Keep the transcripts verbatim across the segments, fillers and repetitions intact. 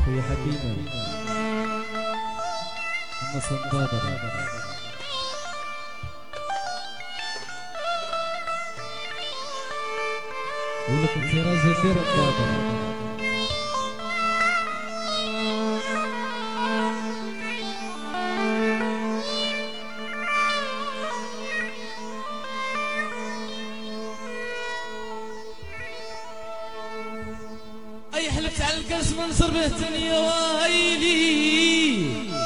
خويا حكيمة أما صندادة ولكم سراج دير الدادة اي حلفت على الكاس ما نصربه تاني يا وايلي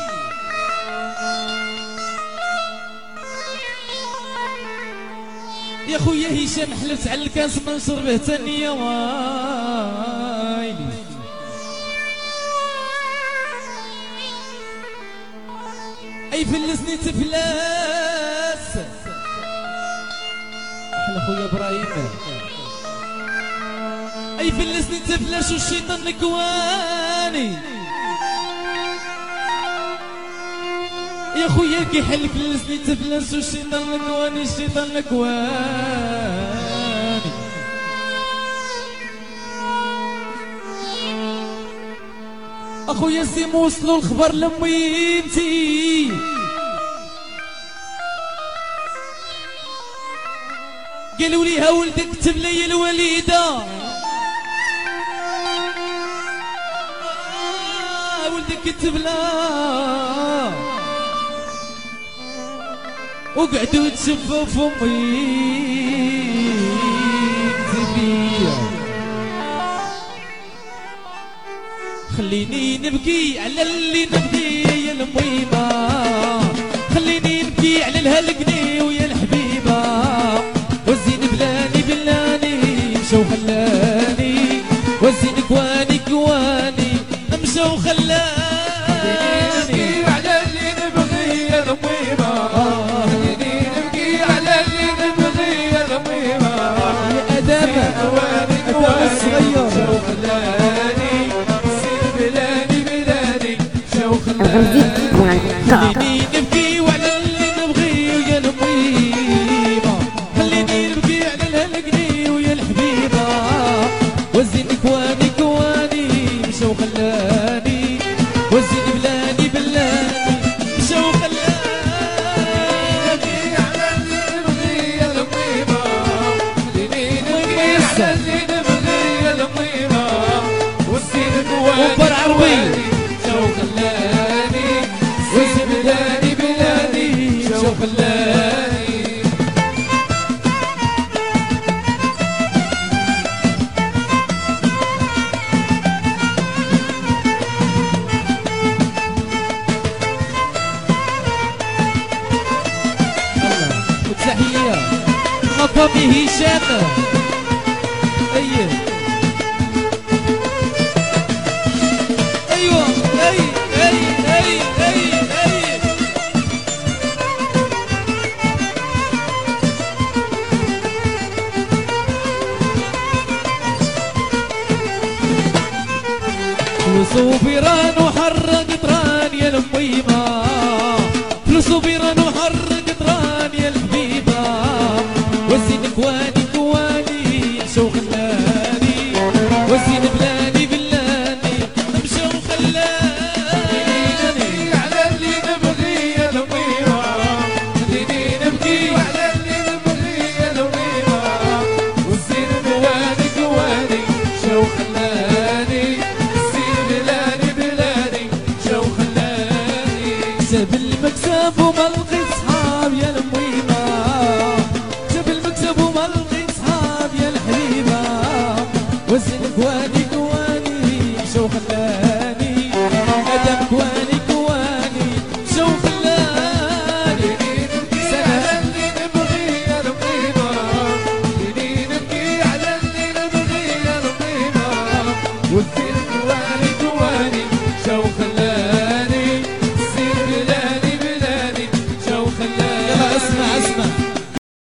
يا خويا هشام حلفت على الكاس ما نصربه تاني يا وايلي اي فلسني تفلاس أحلى خويا إبراهيم اي فلسني تفلاش والشيطان نكواني يا خويا كي حل فلسني تفلاش والشيطان نكواني الشيطان نكواني اخويا سيم وصلوا الخبر لميمتي قالوا لي ها ولدك كتب لي الوليده آه ولدك كتب لا وقعدوا تشفوا في امي زبيه خليني نبكي على اللي نبغي يا الميمه خليني نبكي على الهلقني ويا الحبيبه والزين بلاني بلاني مشى وخلاني والزين كواني كواني مشى وخلاني على اللي نبغي يا الميمه خليني نبكي على اللي نبغي يا الميمه يا أدم كواني كواني الصغير مشى وخلاني الزين بلاني بلاني مشى وخلاني خليني نبكي وعلى اللي نبغي ويا الميمه خليني نبكي على الهلقني ويا الحبيبه والزين كواني كواني مشى وخلاني والزين بلاني بلاني مشى وخلاني على اللي نبغي يا الميمه خليني نبكي على اللي نبغي يا الميمه والزين كواني وبر عربي مشى وخلاني والزين بلاني بلاني مشى وخلاني وتحية مقامي هشام ايه ايوه اي اي اي اي اي فلوس وبيران وحرق طران يا الميمه فلوس وبيران وحرق طران يا الحبيبه والزين كواني كواني مشى وخلاني والزين بلاني بلاني مشى وخلاني على اللي نبغي يا الميمه خليني نبكي على اللي نبغي يا الميمه والزين بلاني كواني مشى وخلاني الزين بلاني بلاني مشى وخلاني ساب المكسب وما لقيت صحاب يا الميمه